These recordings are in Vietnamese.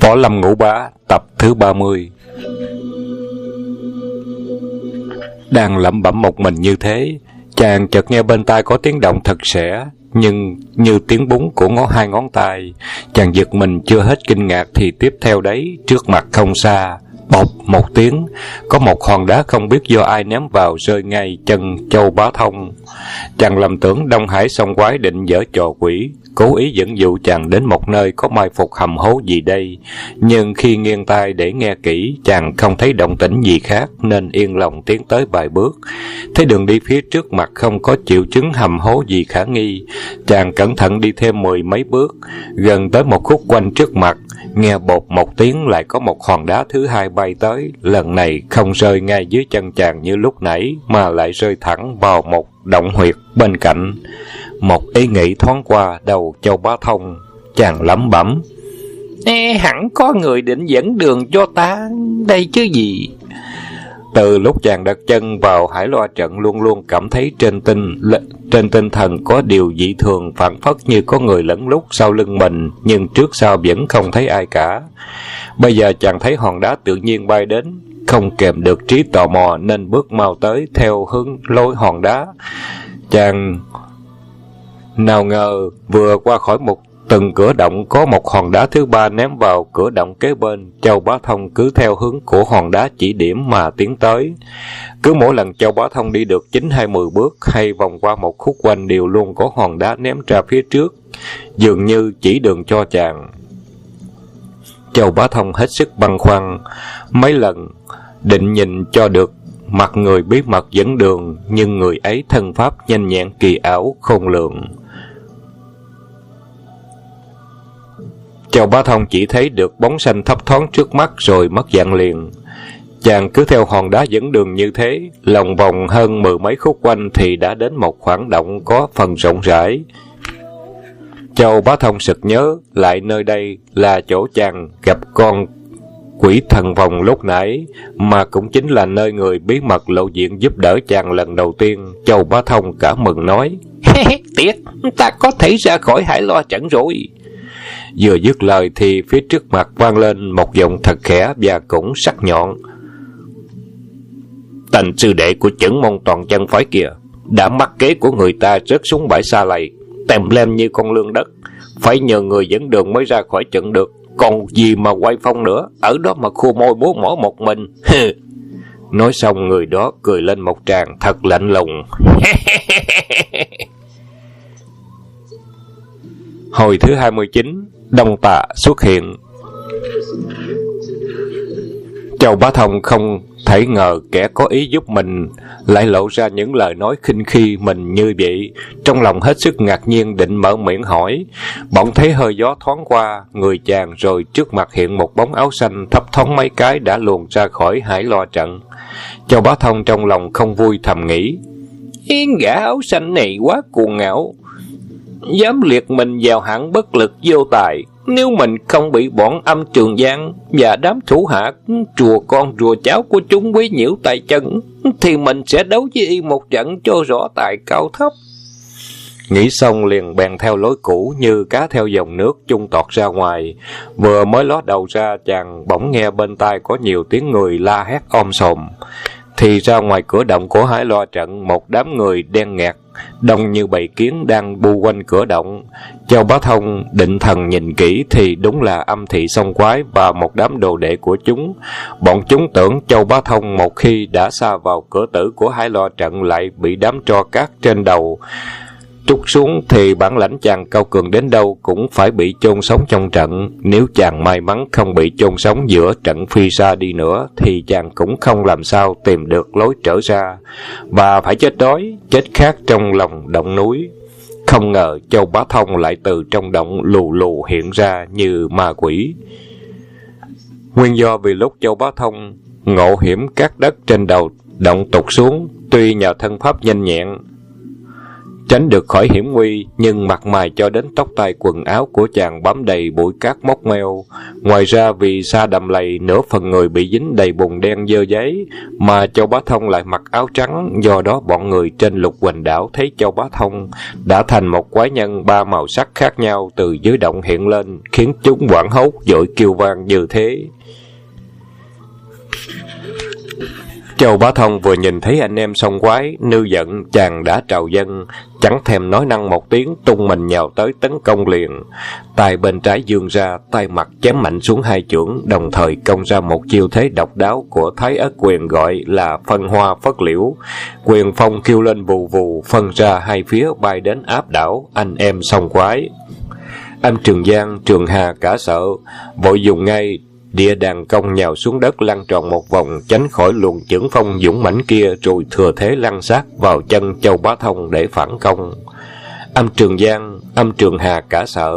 Võ Lâm Ngũ Bá tập thứ 30. Đang lẩm bẩm một mình như thế, chàng chợt nghe bên tai có tiếng động thật sẻ, nhưng như tiếng búng của hai ngón tay. Chàng giật mình chưa hết kinh ngạc thì tiếp theo đấy, trước mặt không xa, bộc một tiếng, có một hòn đá không biết do ai ném vào rơi ngay chân Châu Bá Thông. Chàng lầm tưởng Đông Hải song quái định giở trò quỷ, cố ý dẫn dụ chàng đến một nơi có mai phục hầm hố gì đây. Nhưng khi nghiêng tai để nghe kỹ, chàng không thấy động tĩnh gì khác nên yên lòng tiến tới vài bước. Thấy đường đi phía trước mặt không có triệu chứng hầm hố gì khả nghi, chàng cẩn thận đi thêm 10 mấy bước, gần tới một khúc quanh trước mặt, nghe bột một tiếng lại có một hòn đá thứ hai bay tới. Lần này không rơi ngay dưới chân chàng như lúc nãy, mà lại rơi thẳng vào một động huyệt bên cạnh. Một ý nghĩ thoáng qua đầu Châu Bá Thông, chàng lẩm bẩm: hẳn có người định dẫn đường cho ta đây chứ gì. Từ lúc chàng đặt chân vào Hải Loa trận, luôn luôn cảm thấy trên tinh thần có điều dị thường, phảng phất như có người lẫn lút sau lưng mình, nhưng trước sau vẫn không thấy ai cả. Bây giờ chàng thấy hòn đá tự nhiên bay đến, không kèm được trí tò mò nên bước mau tới theo hướng lối hòn đá. Chàng nào ngờ vừa qua khỏi từng cửa động có một hòn đá thứ ba ném vào cửa động kế bên. Châu Bá Thông cứ theo hướng của hòn đá chỉ điểm mà tiến tới. Cứ mỗi lần Châu Bá Thông đi được 9-20 bước hay vòng qua một khúc quanh đều luôn có hòn đá ném ra phía trước, dường như chỉ đường cho chàng. Châu Bá Thông hết sức băn khoăn, mấy lần định nhìn cho được mặt người bí mật dẫn đường, nhưng người ấy thân pháp nhanh nhẹn kỳ ảo khôn lường. Châu Bá Thông chỉ thấy được bóng xanh thấp thoáng trước mắt rồi mất dạng liền. Chàng cứ theo hòn đá dẫn đường như thế, lòng vòng hơn 10 mấy khúc quanh thì đã đến một khoảng động có phần rộng rãi. Châu Bá Thông sực nhớ lại nơi đây là chỗ chàng gặp con quỷ thần vòng lúc nãy, mà cũng chính là nơi người bí mật lộ diện giúp đỡ chàng lần đầu tiên. Châu Bá Thông cả mừng nói: tiếc, ta có thể ra khỏi Hải Loa trận rồi. Vừa dứt lời thì phía trước mặt vang lên một giọng thật khẽ và cũng sắc nhọn: Tành sư đệ của Chưởng Môn Toàn Chân phái kìa, đã mắc kế của người ta rớt xuống bãi xa lầy, tèm lem như con lươn đất, phải nhờ người dẫn đường mới ra khỏi trận được. Còn gì mà quay phong nữa, ở đó mà khua môi bố mỏ một mình. Nói xong người đó cười lên một tràng thật lạnh lùng. Hồi thứ 29, Đông Tà xuất hiện. Châu Bá Thông không thể ngờ kẻ có ý giúp mình lại lộ ra những lời nói khinh khi mình như vậy. Trong lòng hết sức ngạc nhiên định mở miệng hỏi, bỗng thấy hơi gió thoáng qua người chàng, rồi trước mặt hiện một bóng áo xanh thấp thoáng mấy cái đã luồn ra khỏi Hải Loa trận. Châu Bá Thông trong lòng không vui thầm nghĩ: gã áo xanh này quá cuồng ngạo, dám liệt mình vào hạng bất lực vô tài. Nếu mình không bị bọn Âm Trường Giang và đám thủ hạ rùa con rùa cháu của chúng quấy nhiễu tay chân, thì mình sẽ đấu với y một trận cho rõ tài cao thấp. Nghĩ xong liền bèn theo lối cũ như cá theo dòng nước chung tọt ra ngoài. Vừa mới ló đầu ra, chàng bỗng nghe bên tai có nhiều tiếng người la hét om sòm. Thì ra ngoài cửa động của Hải Loa trận, một đám người đen nghẹt đông như bầy kiến đang bu quanh cửa động. Châu Bá Thông định thần nhìn kỹ thì đúng là Âm Thị song quái và một đám đồ đệ của chúng. Bọn chúng tưởng Châu Bá Thông một khi đã xa vào cửa tử của Hải Loa trận lại bị đám tro cát trên đầu trút xuống, thì bản lãnh chàng cao cường đến đâu cũng phải bị chôn sống trong trận. Nếu chàng may mắn không bị chôn sống giữa trận phi xa đi nữa, thì chàng cũng không làm sao tìm được lối trở ra, và phải chết đói, chết khát trong lòng động núi. Không ngờ Châu Bá Thông lại từ trong động lù lù hiện ra như ma quỷ. Nguyên do vì lúc Châu Bá Thông ngộ hiểm cát đất trên đầu động tụt xuống, tuy nhờ thân pháp nhanh nhẹn, tránh được khỏi hiểm nguy, nhưng mặt mày cho đến tóc tai quần áo của chàng bám đầy bụi cát mốc meo. Ngoài ra vì sa đầm lầy, nửa phần người bị dính đầy bùn đen dơ giấy, mà Châu Bá Thông lại mặc áo trắng, do đó bọn người trên Lục Huỳnh đảo thấy Châu Bá Thông đã thành một quái nhân ba màu sắc khác nhau từ dưới động hiện lên, khiến chúng hoảng hốt vội kêu vang như thế. Châu Bá Thông vừa nhìn thấy anh em song quái, nư giận, chàng đã trào dâng, chẳng thèm nói năng một tiếng, tung mình nhào tới tấn công liền. Tay bên trái giương ra, tay mặt chém mạnh xuống hai chưởng, đồng thời công ra một chiêu thế độc đáo của Thái Ất quyền gọi là phân hoa phất liễu. Quyền phong kêu lên vù vù, phân ra hai phía bay đến áp đảo anh em song quái. Âm Trường Giang, Trường Hà cả sợ, vội dùng ngay địa đàn công nhào xuống đất lăn tròn một vòng, tránh khỏi luồng chưởng phong dũng mãnh kia, rồi thừa thế lăn sát vào chân Châu Bá Thông để phản công. Âm Trường Giang, Âm Trường Hà cả sợ.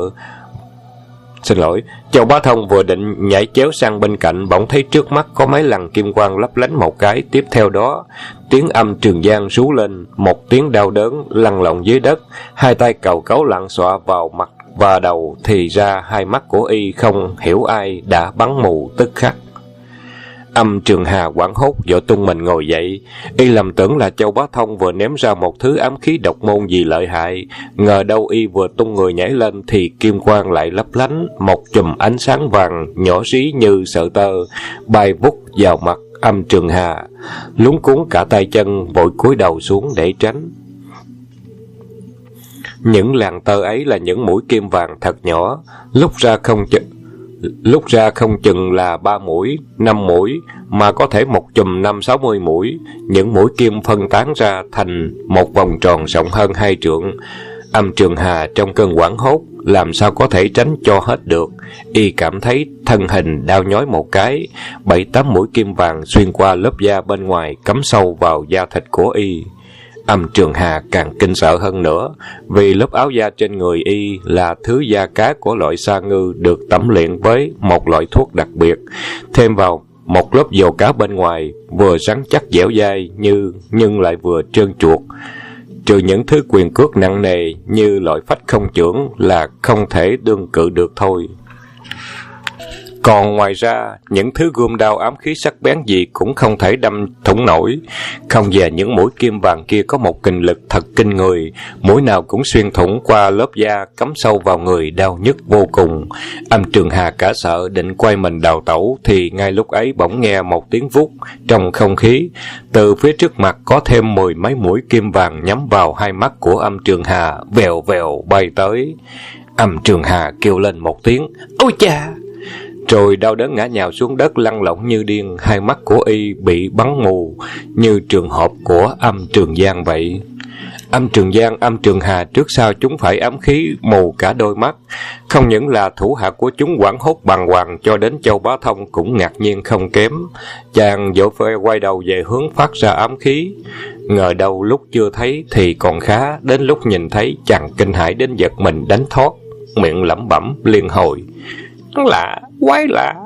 Châu Bá Thông vừa định nhảy chéo sang bên cạnh, bỗng thấy trước mắt có mấy lằn kim quang lấp lánh một cái, tiếp theo đó tiếng Âm Trường Giang rú lên, một tiếng đau đớn lăn lộn dưới đất, hai tay cầu cấu lặn xọa vào mặt và đầu, thì ra hai mắt của y không hiểu ai đã bắn mù tức khắc. Âm Trường Hà hoảng hốt vội tung mình ngồi dậy, y lầm tưởng là Châu Bá Thông vừa ném ra một thứ ám khí độc môn gì lợi hại, ngờ đâu y vừa tung người nhảy lên thì kim quang lại lấp lánh, một chùm ánh sáng vàng nhỏ rí như sợi tơ bay vút vào mặt Âm Trường Hà, luống cuống cả tay chân, vội cúi đầu xuống để tránh. Những làn tơ ấy là những mũi kim vàng thật nhỏ, lúc ra không chừng là 3 mũi, 5 mũi, mà có thể một chùm 50-60 mũi. Những mũi kim phân tán ra thành một vòng tròn rộng hơn 2 trượng. Âm Trường Hà trong cơn hoảng hốt, làm sao có thể tránh cho hết được. Y cảm thấy thân hình đau nhói một cái, 7-8 mũi kim vàng xuyên qua lớp da bên ngoài, cắm sâu vào da thịt của y. Âm Trường Hà càng kinh sợ hơn nữa, vì lớp áo da trên người y là thứ da cá của loại sa ngư được tẩm luyện với một loại thuốc đặc biệt, thêm vào một lớp dầu cá bên ngoài, vừa rắn chắc dẻo dai nhưng lại vừa trơn chuột. Trừ những thứ quyền cước nặng nề như loại phách không chưởng là không thể đương cự được thôi. Còn ngoài ra, những thứ gươm đao ám khí sắc bén gì cũng không thể đâm thủng nổi. Không dè những mũi kim vàng kia có một kình lực thật kinh người, mũi nào cũng xuyên thủng qua lớp da, cắm sâu vào người, đau nhức vô cùng. Âm Trường Hà cả sợ định quay mình đào tẩu, thì ngay lúc ấy bỗng nghe một tiếng vút trong không khí. Từ phía trước mặt có thêm 10 mấy mũi kim vàng nhắm vào hai mắt của Âm Trường Hà, vèo vèo bay tới. Âm Trường Hà kêu lên một tiếng ôi cha, rồi đau đớn ngã nhào xuống đất lăn lộn như điên, hai mắt của y bị bắn mù như trường hợp của Âm Trường Giang vậy. Âm Trường Giang, Âm Trường Hà trước sau chúng phải ám khí mù cả đôi mắt. Không những là thủ hạ của chúng hoảng hốt bàng hoàng, cho đến Châu Bá Thông cũng ngạc nhiên không kém. Chàng vội phải quay đầu về hướng phát ra ám khí. Ngờ đâu lúc chưa thấy thì còn khá, đến lúc nhìn thấy chàng kinh hãi đến giật mình đánh thoát, miệng lẩm bẩm liên hồi lạ, quái lạ.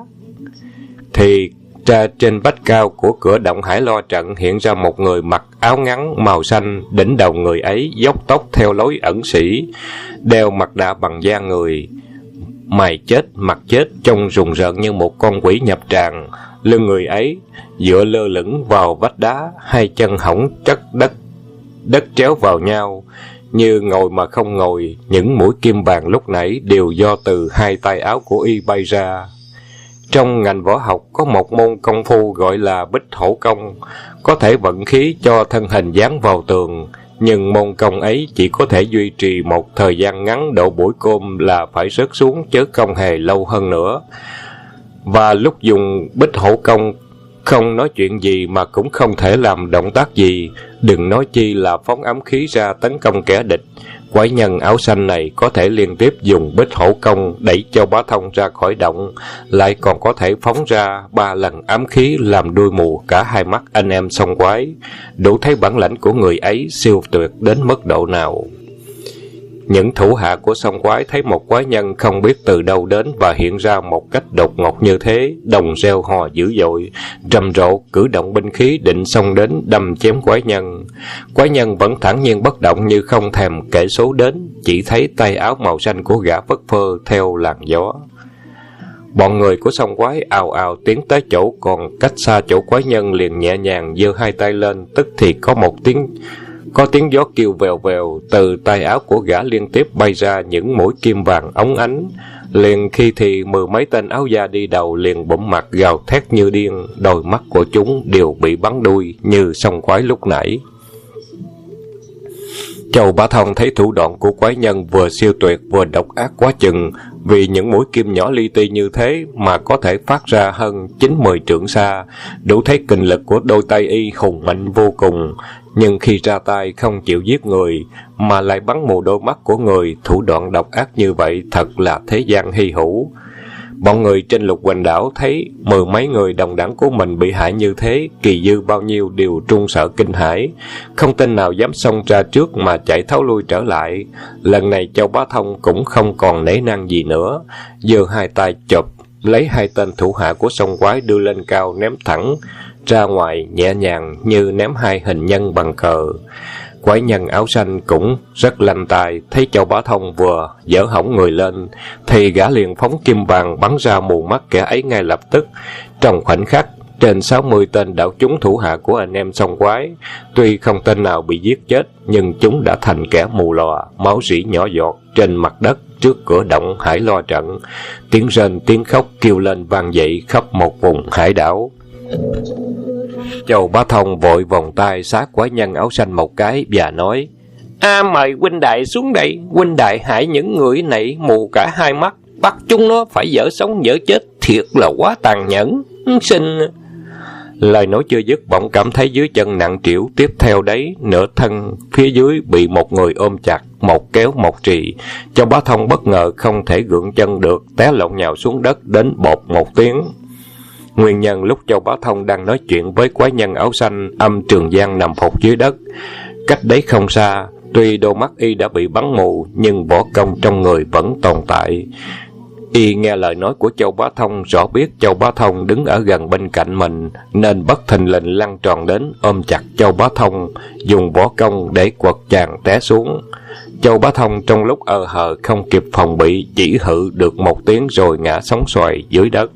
Thì ra trên vách cao của cửa động Hải Lo Trận hiện ra một người mặc áo ngắn màu xanh, đỉnh đầu người ấy dốc tóc theo lối ẩn sĩ, đeo mặt nạ bằng da người, mày chết mặt chết, trông rùng rợn như một con quỷ nhập tràng. Lưng người ấy dựa lơ lửng vào vách đá, hai chân hõng chất đất tréo vào nhau, như ngồi mà không ngồi. Những mũi kim vàng lúc nãy đều do từ hai tay áo của y bay ra. Trong ngành võ học có một môn công phu gọi là Bích Hổ Công, có thể vận khí cho thân hình dán vào tường, nhưng môn công ấy chỉ có thể duy trì một thời gian ngắn, độ buổi côm là phải rớt xuống chứ không hề lâu hơn nữa. Và lúc dùng Bích Hổ Công không nói chuyện gì mà cũng không thể làm động tác gì, đừng nói chi là phóng ám khí ra tấn công kẻ địch. Quái nhân áo xanh này có thể liên tiếp dùng Bích Hổ Công đẩy Châu Bá Thông ra khỏi động, lại còn có thể phóng ra 3 lần ám khí làm đuôi mù cả hai mắt anh em song quái, đủ thấy bản lãnh của người ấy siêu tuyệt đến mức độ nào. Những thủ hạ của song quái thấy một quái nhân không biết từ đâu đến và hiện ra một cách đột ngột như thế, đồng reo hò dữ dội, rầm rộ cử động binh khí định xông đến đâm chém quái nhân. Quái nhân vẫn thản nhiên bất động như không thèm kể số đến, chỉ thấy tay áo màu xanh của gã phất phơ theo làn gió. Bọn người của song quái ào ào tiến tới chỗ còn cách xa chỗ quái nhân, liền nhẹ nhàng giơ hai tay lên, tức thì có tiếng gió kêu vèo vèo, từ tay áo của gã liên tiếp bay ra những mũi kim vàng óng ánh. Liền khi thì 10 mấy tên áo da đi đầu liền bụm mặt gào thét như điên, đôi mắt của chúng đều bị bắn đuôi như song quái lúc nãy. Châu Bá Thông thấy thủ đoạn của quái nhân vừa siêu tuyệt vừa độc ác quá chừng, vì những mũi kim nhỏ li ti như thế mà có thể phát ra hơn 9-10 trượng xa, đủ thấy kình lực của đôi tay y hùng mạnh vô cùng. Nhưng khi ra tay không chịu giết người mà lại bắn mù đôi mắt của người, thủ đoạn độc ác như vậy thật là thế gian hy hữu. Bọn người trên Lục Hoành Đảo thấy 10 mấy người đồng đẳng của mình bị hại như thế, kỳ dư bao nhiêu đều trung sợ kinh hãi, không tên nào dám xông ra trước mà chạy tháo lui trở lại. Lần này Châu Bá Thông cũng không còn nể nang gì nữa, giơ hai tay chộp lấy hai tên thủ hạ của song quái đưa lên cao ném thẳng ra ngoài, nhẹ nhàng như ném hai hình nhân bằng cờ. Quái nhân áo xanh cũng rất lanh tài, thấy Châu Bá Thông vừa dở hỏng người lên thì gã liền phóng kim vàng bắn ra mù mắt kẻ ấy ngay lập tức. Trong khoảnh khắc, trên 60 tên đạo chúng thủ hạ của anh em song quái, tuy không tên nào bị giết chết, nhưng chúng đã thành kẻ mù lòa, máu rỉ nhỏ giọt trên mặt đất trước cửa động Hải Lo trận. Tiếng rên tiếng khóc kêu lên vang dậy khắp một vùng hải đảo. Châu Bá Thông vội vòng tay sát quái nhân áo xanh một cái và nói: mời huynh đại xuống đây, huynh đại hại những người này mù cả hai mắt, bắt chúng nó phải dở sống dở chết, thiệt là quá tàn nhẫn. Xin... Lời nói chưa dứt, bỗng cảm thấy dưới chân nặng trĩu, tiếp theo đấy nửa thân phía dưới bị một người ôm chặt, một kéo một trì. Châu Bá Thông bất ngờ không thể gượng chân được, té lộn nhào xuống đất đến bột một tiếng. Nguyên nhân lúc Châu Bá Thông đang nói chuyện với quái nhân áo xanh, Âm Trường Giang nằm phục dưới đất, cách đấy không xa. Tuy đôi mắt y đã bị bắn mù, nhưng võ công trong người vẫn tồn tại. Y nghe lời nói của Châu Bá Thông, rõ biết Châu Bá Thông đứng ở gần bên cạnh mình, nên bất thình lình lăn tròn đến ôm chặt Châu Bá Thông, dùng võ công để quật chàng té xuống. Châu Bá Thông trong lúc hờ không kịp phòng bị, chỉ hự được một tiếng rồi ngã sóng xoài dưới đất.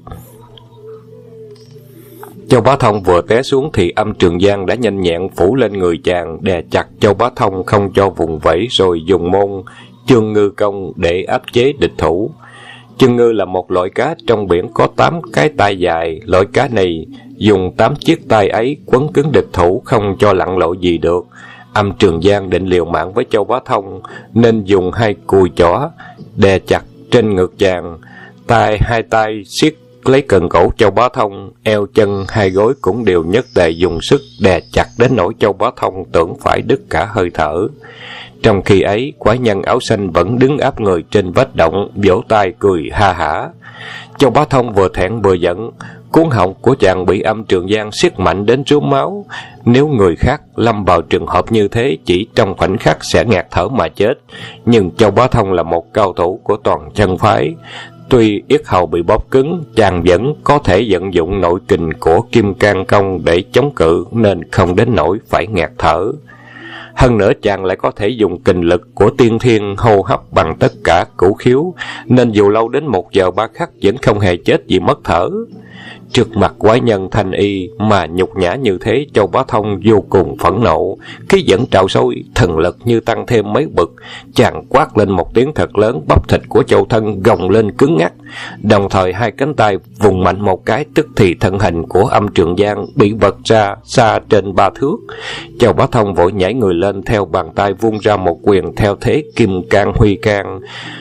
Châu Bá Thông vừa té xuống thì Âm Trường Giang đã nhanh nhẹn phủ lên người chàng, đè chặt Châu Bá Thông không cho vùng vẫy, rồi dùng môn Chương Ngư công để áp chế địch thủ. Chương ngư là một loại cá trong biển có 8 cái tai dài. Loại cá này dùng 8 chiếc tai ấy quấn cứng địch thủ, không cho lặn lộ gì được. Âm Trường Giang định liều mạng với Châu Bá Thông, nên dùng hai cùi chỏ đè chặt trên ngực chàng. Hai tay siết lấy cần cổ Châu Bá Thông, eo chân hai gối cũng đều nhất tề dùng sức đè chặt đến nỗi Châu Bá Thông tưởng phải đứt cả hơi thở. Trong khi ấy, quái nhân áo xanh vẫn đứng áp người trên vách động, vỗ tay cười ha hả. Châu Bá Thông vừa thẹn vừa giận, cuống họng của chàng bị Âm Trường Giang siết mạnh đến rướm máu. Nếu người khác lâm vào trường hợp như thế, chỉ trong khoảnh khắc sẽ ngạt thở mà chết. Nhưng Châu Bá Thông là một cao thủ của toàn chân phái. Tuy yết hầu bị bóp cứng, chàng vẫn có thể vận dụng nội kình của Kim Cang Công để chống cự, nên không đến nỗi phải ngạt thở. Hơn nữa chàng lại có thể dùng kình lực của tiên thiên hô hấp bằng tất cả cửu khiếu, nên dù lâu đến 1 giờ 3 khắc vẫn không hề chết vì mất thở. Trước mặt quái nhân thanh y mà nhục nhã như thế, Châu Bá Thông vô cùng phẫn nộ, khí giận trào sôi, thần lực như tăng thêm mấy bậc. Chàng quát lên một tiếng thật lớn, bắp thịt của Châu thân gồng lên cứng ngắc, đồng thời hai cánh tay vùng mạnh một cái, tức thì thân hình của Âm Trường Giang bị bật ra xa trên 3 thước. Châu Bá Thông vội nhảy người lên, theo bàn tay vung ra một quyền theo thế Kim Cang Huy Cang,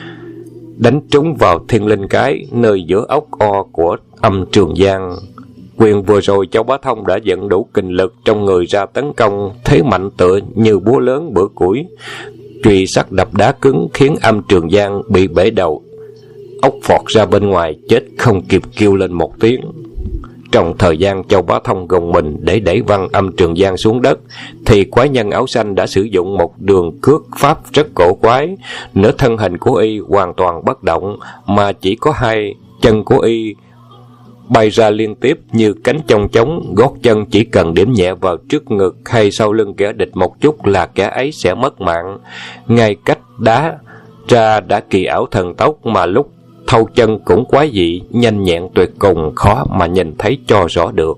đánh trúng vào thiên linh cái nơi giữa ốc o của Âm Trường Giang. Quyền vừa rồi Châu Bá Thông đã dẫn đủ kình lực trong người ra tấn công, thế mạnh tựa như búa lớn bữa củi, chùy sắt đập đá cứng, khiến Âm Trường Giang bị bể đầu, ốc phọt ra bên ngoài, chết không kịp kêu lên một tiếng. Trong thời gian Châu Bá Thông gồng mình để đẩy Văn Âm Trường Giang xuống đất, thì quái nhân áo xanh đã sử dụng một đường cước pháp rất cổ quái. Nửa thân hình của y hoàn toàn bất động, mà chỉ có hai chân của y bay ra liên tiếp như cánh chong trống. Gót chân chỉ cần điểm nhẹ vào trước ngực hay sau lưng kẻ địch một chút là kẻ ấy sẽ mất mạng. Ngay cách đá ra đã kỳ ảo thần tốc, mà lúc thâu chân cũng quái dị, nhanh nhẹn tuyệt cùng, khó mà nhìn thấy cho rõ được.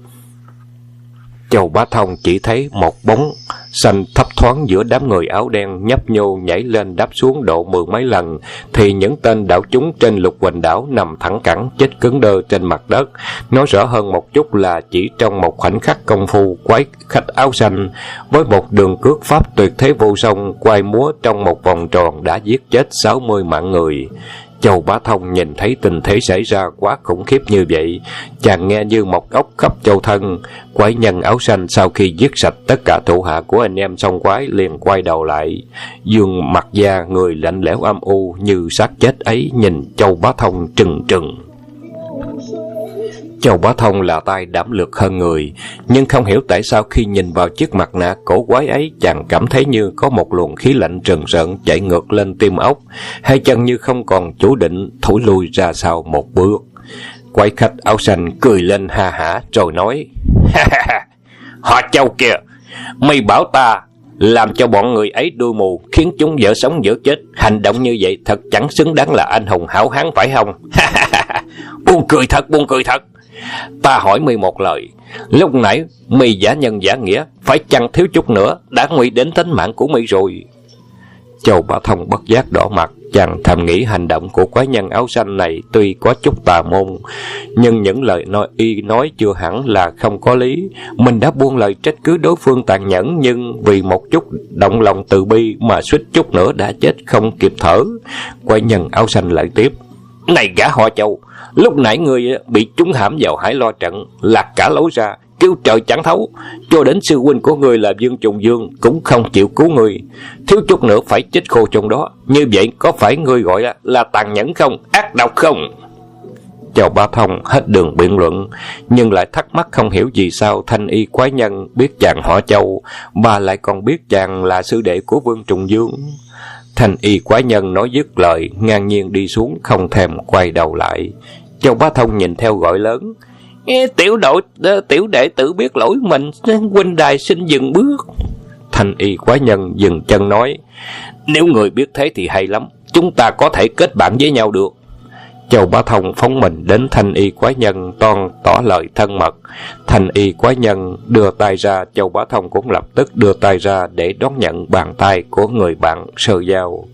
Châu Bá Thông chỉ thấy một bóng xanh thấp thoáng giữa đám người áo đen, nhấp nhô nhảy lên đáp xuống độ 10 mấy lần, thì những tên đảo chúng trên Lục Huỳnh đảo nằm thẳng cẳng chết cứng đơ trên mặt đất. Nói rõ hơn một chút là chỉ trong một khoảnh khắc công phu, quái khách áo xanh với một đường cước pháp tuyệt thế vô song quay múa trong một vòng tròn đã giết chết 60 mạng người. Châu Bá Thông nhìn thấy tình thế xảy ra quá khủng khiếp như vậy, chàng nghe như một ốc khắp châu thân. Quái nhân áo xanh sau khi giết sạch tất cả thủ hạ của anh em song quái liền quay đầu lại, dương mặt da người lạnh lẽo âm u như xác chết ấy, nhìn Châu Bá Thông trừng trừng. Châu Bá Thông là tay đảm lược hơn người, nhưng không hiểu tại sao khi nhìn vào chiếc mặt nạ cổ quái ấy, chàng cảm thấy như có một luồng khí lạnh rần rợn chạy ngược lên tim óc, hai chân như không còn chủ định thổi lui ra sau một bước. Quái khách áo xanh cười lên ha hả rồi nói: Họ Châu kìa, mày bảo ta làm cho bọn người ấy đuôi mù, khiến chúng dở sống dở chết. Hành động như vậy thật chẳng xứng đáng là anh hùng hảo hán phải không? Buồn cười thật, buồn cười thật. Ta hỏi mày một lời, lúc nãy mày giả nhân giả nghĩa, phải chăng thiếu chút nữa đã nguy đến tính mạng của mày rồi? Châu Bá Thông bất giác đỏ mặt, chàng thầm nghĩ hành động của quái nhân áo xanh này tuy có chút tà môn, nhưng những lời nói chưa hẳn là không có lý. Mình đã buông lời trách cứ đối phương tàn nhẫn, nhưng vì một chút động lòng từ bi mà suýt chút nữa đã chết không kịp thở. Quái nhân áo xanh lại tiếp: Này gã họ Châu, lúc nãy ngươi bị trúng hãm vào Hải Lo trận, lạc cả lối ra, kêu trời chẳng thấu, cho đến sư huynh của ngươi là Dương Trùng Dương cũng không chịu cứu ngươi, thiếu chút nữa phải chết khô trong đó. Như vậy có phải ngươi gọi là tàn nhẫn không, ác độc không? Châu Bá Thông hết đường biện luận, nhưng lại thắc mắc không hiểu vì sao thanh y quái nhân biết chàng họ Châu, mà lại còn biết chàng là sư đệ của Vương Trùng Dương. Thanh y quái nhân nói dứt lời, ngang nhiên đi xuống, không thèm quay đầu lại. Châu Bá Thông nhìn theo gọi lớn: Tiểu đệ tự biết lỗi mình, huynh đài xin dừng bước. Thanh y quái nhân dừng chân nói: Nếu người biết thế thì hay lắm, chúng ta có thể kết bạn với nhau được. Châu Bá Thông phóng mình đến thanh y quái nhân, toan tỏ lời thân mật. Thanh y quái nhân đưa tay ra, Châu Bá Thông cũng lập tức đưa tay ra để đón nhận bàn tay của người bạn sơ giao.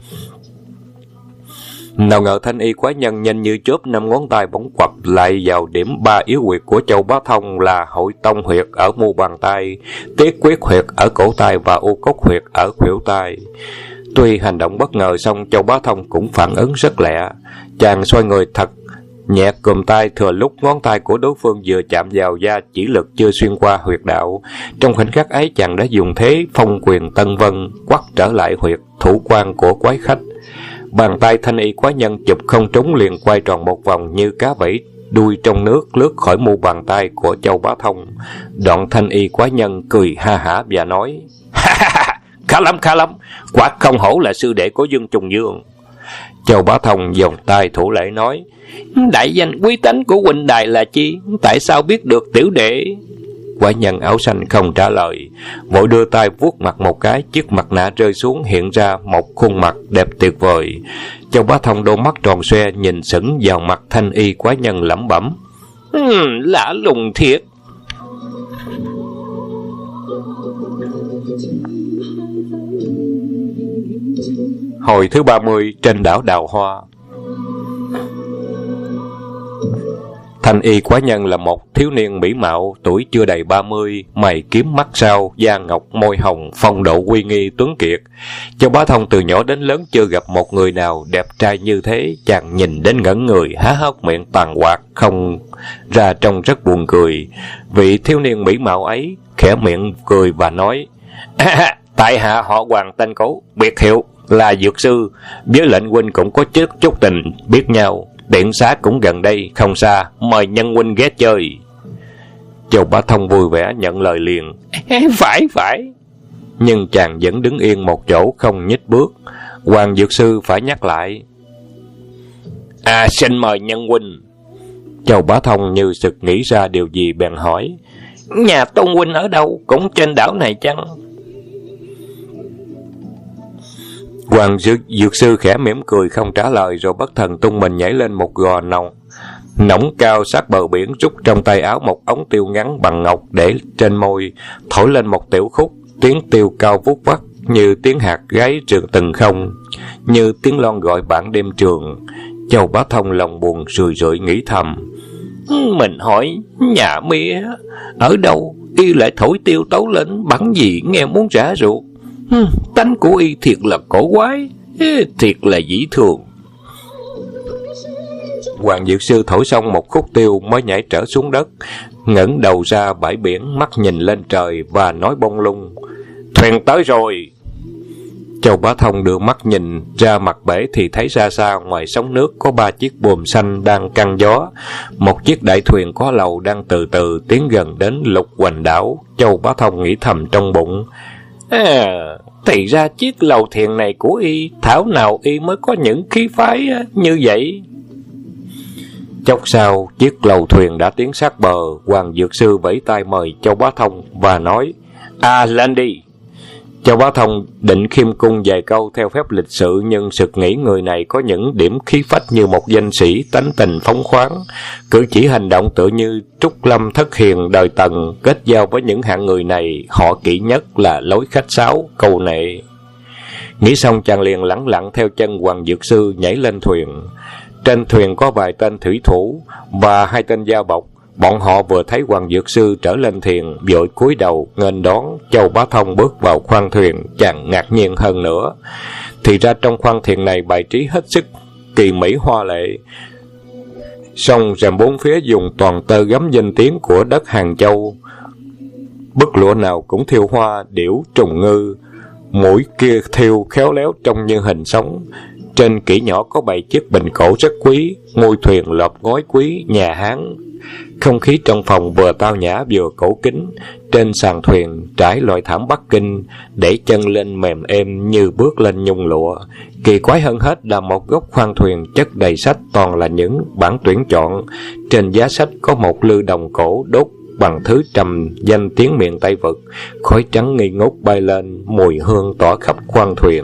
Nào ngờ thanh y quái nhân nhanh như chớp, 5 ngón tay bỗng quặp lại vào điểm 3 yếu huyệt của Châu Bá Thông là Hội Tông huyệt ở mu bàn tay, Tiết Quyết huyệt ở cổ tay và U Cốc huyệt ở khuỷu tay. Tuy hành động bất ngờ, song Châu Bá Thông cũng phản ứng rất lẹ. Chàng xoay người thật nhẹ cùm tay, thừa lúc ngón tay của đối phương vừa chạm vào da, chỉ lực chưa xuyên qua huyệt đạo. Trong khoảnh khắc ấy, chàng đã dùng thế phong quyền Tân Vân quắt trở lại huyệt thủ quan của quái khách. Bàn tay thanh y quái nhân chụp không trúng, liền quay tròn một vòng như cá vẫy đuôi trong nước, lướt khỏi mu bàn tay của Châu Bá Thông. Đoạn thanh y quái nhân cười ha hả và nói: Khá lắm, quả không hổ là sư đệ của Dương Trùng Dương. Châu Bá Thông vòng tay thủ lễ nói: Đại danh quý tánh của huynh đài là chi? Tại sao biết được tiểu đệ? Quái nhân áo xanh không trả lời, vội đưa tay vuốt mặt một cái, chiếc mặt nạ rơi xuống, hiện ra một khuôn mặt đẹp tuyệt vời. Châu Bá Thông đôi mắt tròn xoe nhìn sững vào mặt thanh y quái nhân, lẩm bẩm: Lạ lùng thiệt. Hồi thứ 30 trên đảo Đào Hoa. Thanh y quái nhân là một thiếu niên mỹ mạo, tuổi chưa đầy 30, mày kiếm mắt sao, da ngọc môi hồng, phong độ uy nghi tuấn kiệt. Châu Bá Thông từ nhỏ đến lớn chưa gặp một người nào đẹp trai như thế, chàng nhìn đến ngẩn người, há hốc miệng tàn hoạt không ra, trông rất buồn cười. Vị thiếu niên mỹ mạo ấy khẽ miệng cười và nói: Tại hạ họ Hoàng tên Cố, biệt hiệu là Dược Sư, với lệnh huynh cũng có chút tình biết nhau. Tiện xá cũng gần đây không xa, mời nhân huynh ghé chơi. Châu Bá Thông vui vẻ nhận lời liền. Phải. Nhưng chàng vẫn đứng yên một chỗ không nhích bước. Hoàng Dược Sư phải nhắc lại. Xin mời nhân huynh. Châu Bá Thông như sực nghĩ ra điều gì bèn hỏi. Nhà Tôn huynh ở đâu? Cũng trên đảo này chăng? Hoàng Dược Sư khẽ mỉm cười không trả lời, rồi bất thần tung mình nhảy lên một gò nỏng cao sát bờ biển, rút trong tay áo một ống tiêu ngắn bằng ngọc để trên môi, thổi lên một tiểu khúc. Tiếng tiêu cao vút vắt như tiếng hạt gáy trường từng không, như tiếng lon gọi bạn đêm trường. Châu Bá Thông lòng buồn rười rượi nghĩ thầm. Mình hỏi nhà mía ở đâu, y lại thổi tiêu tấu lên bắn gì nghe muốn rã ruột. Tánh của y thiệt là cổ quái, thiệt là dĩ thường. Hoàng Dược Sư thổi xong một khúc tiêu mới nhảy trở xuống đất, ngẩng đầu ra bãi biển, mắt nhìn lên trời và nói bông lung. Thuyền tới rồi. Châu Bá Thông đưa mắt nhìn ra mặt bể thì thấy xa xa ngoài sóng nước có 3 chiếc buồm xanh đang căng gió. Một chiếc đại thuyền có lầu đang từ từ tiến gần đến Lục Hoành đảo. Châu Bá Thông nghĩ thầm trong bụng. Thì ra chiếc lầu thuyền này của y, thảo nào y mới có những khí phái như vậy. Chốc sau, chiếc lầu thuyền đã tiến sát bờ. Hoàng Dược Sư vẫy tay mời Châu Bá Thông và nói. Lên đi. Châu Bá Thông định khiêm cung vài câu theo phép lịch sự, nhưng sực nghĩ người này có những điểm khí phách như một danh sĩ, tánh tình phóng khoáng, cử chỉ hành động tựa như trúc lâm thất hiền đời Tần. Kết giao với những hạng người này, họ kỹ nhất là lối khách sáo, câu nệ. Nghĩ xong chàng liền lẳng lặng theo chân Hoàng Dược Sư nhảy lên thuyền. Trên thuyền có vài tên thủy thủ và 2 tên gia bộc. Bọn họ vừa thấy Hoàng Dược Sư trở lên thuyền, vội cúi đầu nghênh đón. Châu Bá Thông bước vào khoang thuyền, chàng ngạc nhiên hơn nữa. Thì ra trong khoang thuyền này bài trí hết sức kỳ mỹ hoa lệ, song rèm bốn phía dùng toàn tơ gấm danh tiếng của đất Hàng Châu. Bức lụa nào cũng thêu hoa điểu trùng ngư, mũi kia thêu khéo léo trông như hình sống. Trên kỹ nhỏ có 7 chiếc bình cổ rất quý, ngôi thuyền lợp ngói quý nhà Hán. Không khí trong phòng vừa tao nhã vừa cổ kính. Trên sàn thuyền trải loại thảm Bắc Kinh, để chân lên mềm êm như bước lên nhung lụa. Kỳ quái hơn hết là một góc khoang thuyền chất đầy sách, toàn là những bản tuyển chọn. Trên giá sách có một lư đồng cổ đốt bằng thứ trầm danh tiếng miền Tây Vực. Khói trắng nghi ngút bay lên, mùi hương tỏa khắp khoang thuyền.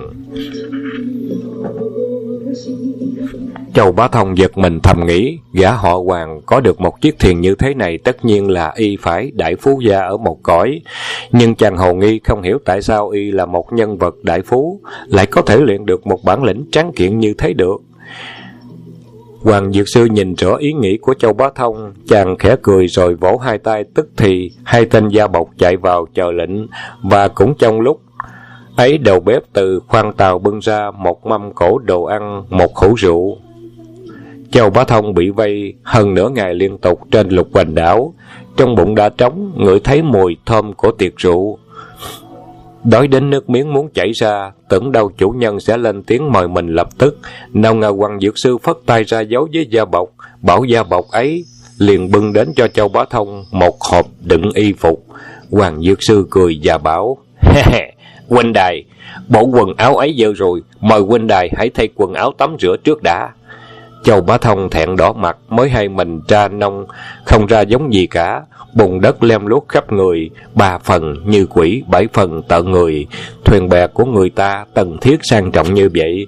Châu Bá Thông giật mình thầm nghĩ, gã họ Hoàng có được một chiếc thuyền như thế này tất nhiên là y phải đại phú gia ở một cõi. Nhưng chàng hồ nghi không hiểu tại sao y là một nhân vật đại phú lại có thể luyện được một bản lĩnh tráng kiện như thế được. Hoàng Dược Sư nhìn rõ ý nghĩ của Châu Bá Thông, chàng khẽ cười rồi vỗ 2 tay, tức thì 2 tên gia bộc chạy vào chờ lệnh. Và cũng trong lúc ấy, đầu bếp từ khoang tàu bưng ra một mâm cỗ đồ ăn, một hũ rượu. Châu Bá Thông bị vây hơn nửa ngày liên tục trên Lục Hoành đảo, trong bụng đã trống, ngửi thấy mùi thơm của tiệc rượu. Đói đến nước miếng muốn chảy ra, tưởng đâu chủ nhân sẽ lên tiếng mời mình lập tức. Nào ngờ Hoàng Dược Sư phất tay ra dấu với gia bộc, bảo gia bộc ấy liền bưng đến cho Châu Bá Thông một hộp đựng y phục. Hoàng Dược Sư cười và bảo, huynh đài, bộ quần áo ấy dơ rồi, mời huynh đài hãy thay quần áo tắm rửa trước đã. Châu Bá Thông thẹn đỏ mặt, mới hay mình ra nông không ra giống gì cả. Bùn đất lem luốc khắp người, 3 phần như quỷ, 7 phần tợn người. Thuyền bè của người ta tần thiết sang trọng như vậy,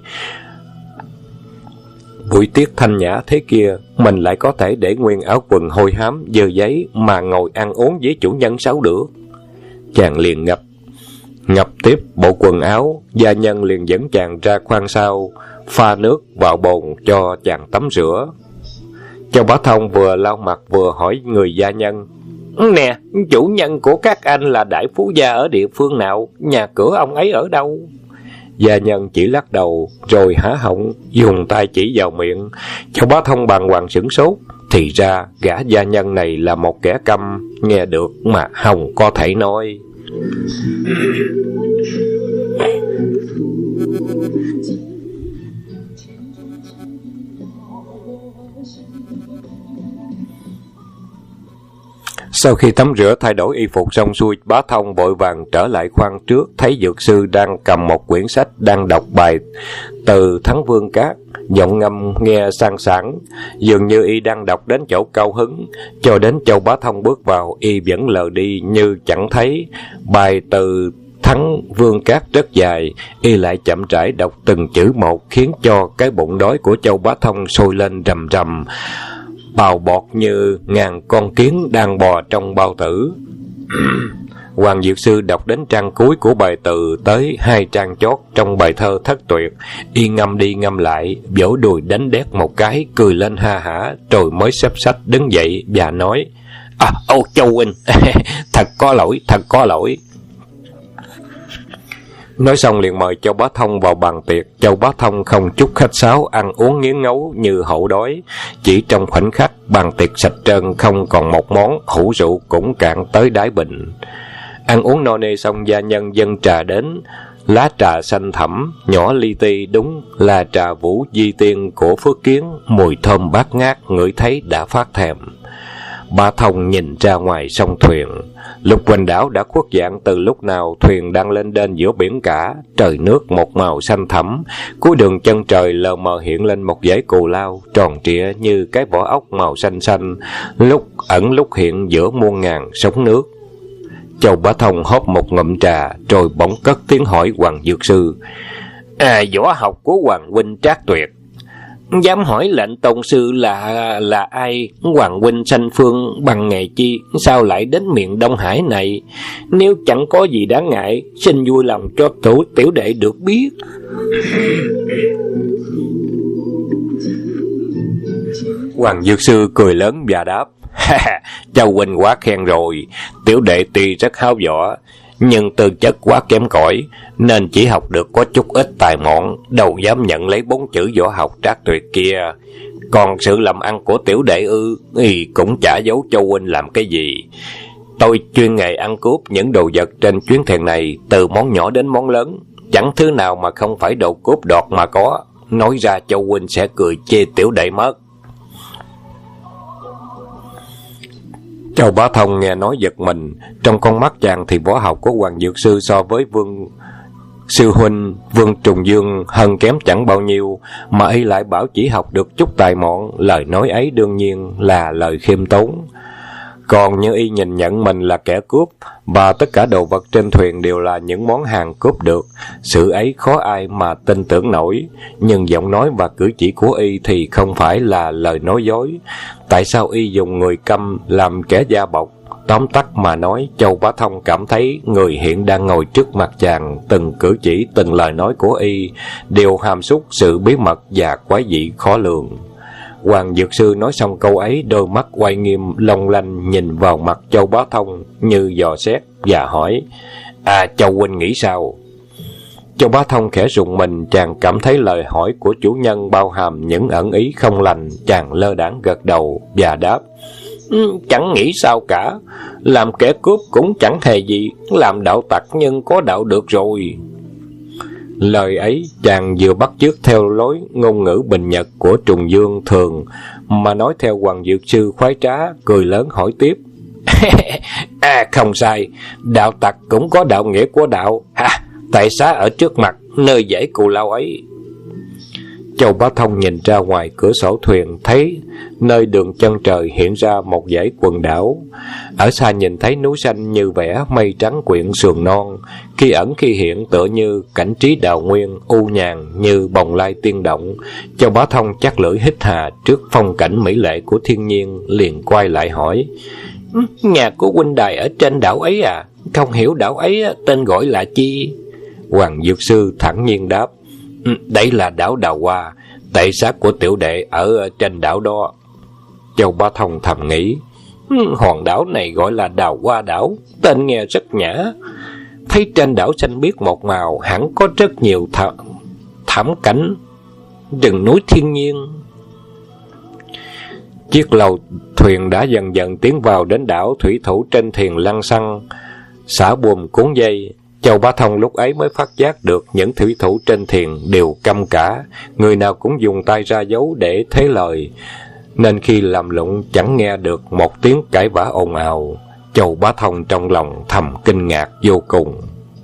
buổi tiết thanh nhã thế kia, mình lại có thể để nguyên áo quần hôi hám dơ giấy mà ngồi ăn uống với chủ nhân 6 đứa. Chàng liền ngập tiếp bộ quần áo. Gia nhân liền dẫn chàng ra khoang sau, pha nước vào bồn cho chàng tắm rửa. Châu Bá Thông vừa lau mặt vừa hỏi người gia nhân, nè, chủ nhân của các anh là đại phú gia ở địa phương nào? Nhà cửa ông ấy ở đâu? Gia nhân chỉ lắc đầu rồi há họng dùng tay chỉ vào miệng. Châu Bá Thông bàng hoàng sửng sốt. Thì ra gã gia nhân này là một kẻ câm, nghe được mà không có thể nói. Sau khi tắm rửa thay đổi y phục xong xuôi, Bá Thông vội vàng trở lại khoang trước, thấy dược sư đang cầm một quyển sách đang đọc bài từ Thắng Vương Cát, giọng ngâm nghe sang sảng, dường như y đang đọc đến chỗ cao hứng. Cho đến Châu Bá Thông bước vào, y vẫn lờ đi như chẳng thấy. Bài từ Thắng Vương Cát rất dài, y lại chậm rãi đọc từng chữ một, khiến cho cái bụng đói của Châu Bá Thông sôi lên rầm rầm, bào bọt như ngàn con kiến đang bò trong bao tử. Hoàng Dược Sư đọc đến trang cuối của bài từ tới 2 trang chót trong bài thơ Thất Tuyệt, y ngâm đi ngâm lại, vỗ đùi đánh đét một cái, cười lên ha hả, rồi mới xếp sách đứng dậy và nói: Ô Châu huynh, thật có lỗi. Nói xong liền mời Châu Bá Thông vào bàn tiệc. Châu Bá Thông không chút khách sáo, ăn uống nghiến ngấu như hổ đói. Chỉ trong khoảnh khắc, bàn tiệc sạch trơn, không còn một món, hũ rượu cũng cạn tới đáy bình. Ăn uống no nê xong, gia nhân dâng trà đến. Lá trà xanh thẳm, nhỏ li ti, đúng là trà Vũ Di Tiên của Phước Kiến, mùi thơm bát ngát, ngửi thấy đã phát thèm. Bá Thông nhìn ra ngoài sông thuyền. Lục Hoành đảo đã khuất dạng từ lúc nào, thuyền đang lên đên giữa biển cả, trời nước một màu xanh thẳm, cuối đường chân trời lờ mờ hiện lên một dãy cù lao tròn trịa như cái vỏ ốc màu xanh xanh, lúc ẩn lúc hiện giữa muôn ngàn sóng nước. Châu Bá Thông hớp một ngụm trà, rồi bỗng cất tiếng hỏi Hoàng Dược Sư: Võ học của Hoàng huynh trác tuyệt, dám hỏi lệnh tôn sư là ai? Hoàng huynh sanh phương bằng nghề chi, sao lại đến miền Đông Hải này? Nếu chẳng có gì đáng ngại, xin vui lòng cho tiểu đệ được biết. Hoàng Dược Sư cười lớn và đáp: Châu huynh quá khen rồi, tiểu đệ tuy rất háo võ, nhưng tư chất quá kém cỏi, nên chỉ học được có chút ít tài mọn, đâu dám nhận lấy 4 chữ võ học trác tuyệt kia. Còn sự làm ăn của tiểu đệ thì cũng chả giấu Châu huynh làm cái gì. Tôi chuyên nghề ăn cướp những đồ vật trên chuyến thuyền này, từ món nhỏ đến món lớn, chẳng thứ nào mà không phải đồ cướp đoạt mà có. Nói ra Châu huynh sẽ cười chê tiểu đệ mất. Châu Bá Thông nghe nói giật mình. Trong con mắt chàng thì võ học của Hoàng Dược Sư so với Vương sư huynh Vương Trùng Dương hơn kém chẳng bao nhiêu, mà y lại bảo chỉ học được chút tài mọn. Lời nói ấy đương nhiên là lời khiêm tốn. Còn như y nhìn nhận mình là kẻ cướp, và tất cả đồ vật trên thuyền đều là những món hàng cướp được, sự ấy khó ai mà tin tưởng nổi. Nhưng giọng nói và cử chỉ của y thì không phải là lời nói dối. Tại sao y dùng người câm làm kẻ da bọc? Tóm tắt mà nói, Châu Bá Thông cảm thấy người hiện đang ngồi trước mặt chàng, từng cử chỉ, từng lời nói của y đều hàm súc sự bí mật và quái dị khó lường. Hoàng Dược Sư nói xong câu ấy, đôi mắt quay nghiêm long lanh nhìn vào mặt Châu Bá Thông như dò xét và hỏi: Châu huynh nghĩ sao? Châu Bá Thông khẽ rùng mình, chàng cảm thấy lời hỏi của chủ nhân bao hàm những ẩn ý không lành. Chàng lơ đãng gật đầu và đáp: Chẳng nghĩ sao cả, làm kẻ cướp cũng chẳng hề gì, làm đạo tặc nhưng có đạo được rồi. Lời ấy chàng vừa bắt chước theo lối ngôn ngữ bình nhật của Trùng Dương thường, mà nói theo Hoàng Dược Sư khoái trá, cười lớn hỏi tiếp: Không sai, đạo tặc cũng có đạo nghĩa của đạo. Tại xá ở trước mặt, nơi dãy cù lao ấy. Châu Bá Thông nhìn ra ngoài cửa sổ thuyền, thấy nơi đường chân trời hiện ra một dãy quần đảo. Ở xa nhìn thấy núi xanh như vẽ, mây trắng quyện sườn non, khi ẩn khi hiện tựa như cảnh trí đào nguyên, u nhàn như bồng lai tiên động. Châu Bá Thông chắc lưỡi hít hà trước phong cảnh mỹ lệ của thiên nhiên, liền quay lại hỏi: Nhà của huynh đài ở trên đảo ấy à? Không hiểu đảo ấy tên gọi là chi? Hoàng Dược Sư thẳng nhiên đáp: Đây là đảo Đào Hoa, tệ xác của tiểu đệ ở trên đảo đó. Châu Bá Thông thầm nghĩ: Hòn đảo này gọi là Đào Hoa đảo, tên nghe rất nhã. Thấy trên đảo xanh biếc một màu, hẳn có rất nhiều thảm cảnh rừng núi thiên nhiên. Chiếc lầu thuyền đã dần dần tiến vào đến đảo. Thủy thủ trên thuyền lăng xăng xả buồm cuốn dây. Châu Bá Thông lúc ấy mới phát giác được những thủy thủ trên thuyền đều câm cả, người nào cũng dùng tay ra dấu để thế lời, nên khi làm lụng chẳng nghe được một tiếng cãi vã ồn ào. Châu Bá Thông trong lòng thầm kinh ngạc vô cùng.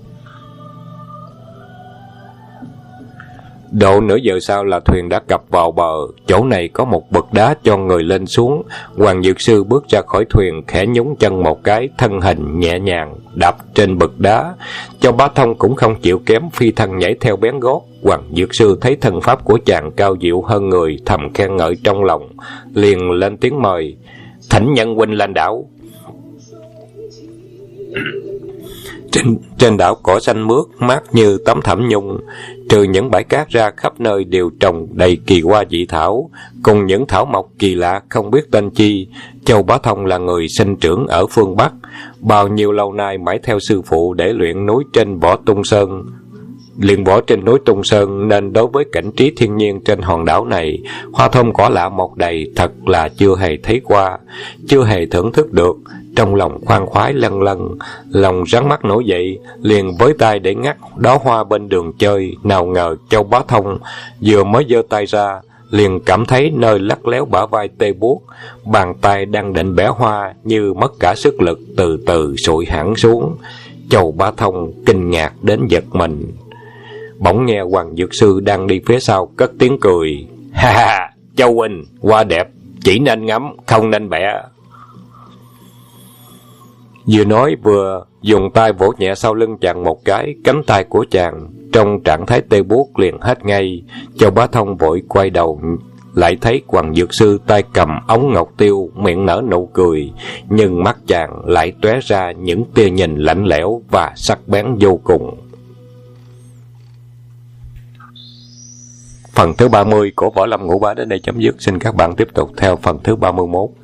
Độ nửa giờ sau là thuyền đã cập vào bờ. Chỗ này có một bậc đá cho người lên xuống. Hoàng Dược Sư bước ra khỏi thuyền, khẽ nhún chân một cái, thân hình nhẹ nhàng đạp trên bậc đá. Châu Bá Thông cũng không chịu kém, phi thân nhảy theo bén gót. Hoàng Dược Sư thấy thân pháp của chàng cao diệu hơn người, thầm khen ngợi trong lòng, liền lên tiếng mời: "Thỉnh nhân huynh lên đảo." Trên đảo cỏ xanh mướt, mát như tấm thảm nhung. Trừ những bãi cát ra, khắp nơi đều trồng đầy kỳ hoa dị thảo, cùng những thảo mộc kỳ lạ không biết tên chi. Châu Bá Thông là người sinh trưởng ở phương Bắc, bao nhiêu lâu nay mãi theo sư phụ để luyện võ trên núi Tung Sơn, nên đối với cảnh trí thiên nhiên trên hòn đảo này, hoa thơm cỏ lạ mọc đầy, thật là chưa hề thấy qua, chưa hề thưởng thức được. Trong lòng khoan khoái lân lân, lòng rắn mắt nổi dậy, liền với tay để ngắt đóa hoa bên đường chơi. Nào ngờ Châu Bá Thông vừa mới giơ tay ra, liền cảm thấy nơi lắc léo bả vai tê buốt, bàn tay đang định bẻ hoa như mất cả sức lực, từ từ sụi hẳn xuống. Châu Bá Thông kinh ngạc đến giật mình. Bỗng nghe Hoàng Dược Sư đang đi phía sau cất tiếng cười: "Ha ha, Châu huynh, hoa đẹp, chỉ nên ngắm, không nên bẻ." Vừa nói vừa dùng tay vỗ nhẹ sau lưng chàng một cái, cánh tay của chàng trong trạng thái tê buốt liền hết ngay. Châu Bá Thông vội quay đầu, lại thấy Hoàng Dược Sư tay cầm ống ngọc tiêu, miệng nở nụ cười, nhưng mắt chàng lại tóe ra những tia nhìn lạnh lẽo và sắc bén vô cùng. Phần thứ 30 của Võ Lâm Ngũ Bá đến đây chấm dứt. Xin các bạn tiếp tục theo phần thứ 31.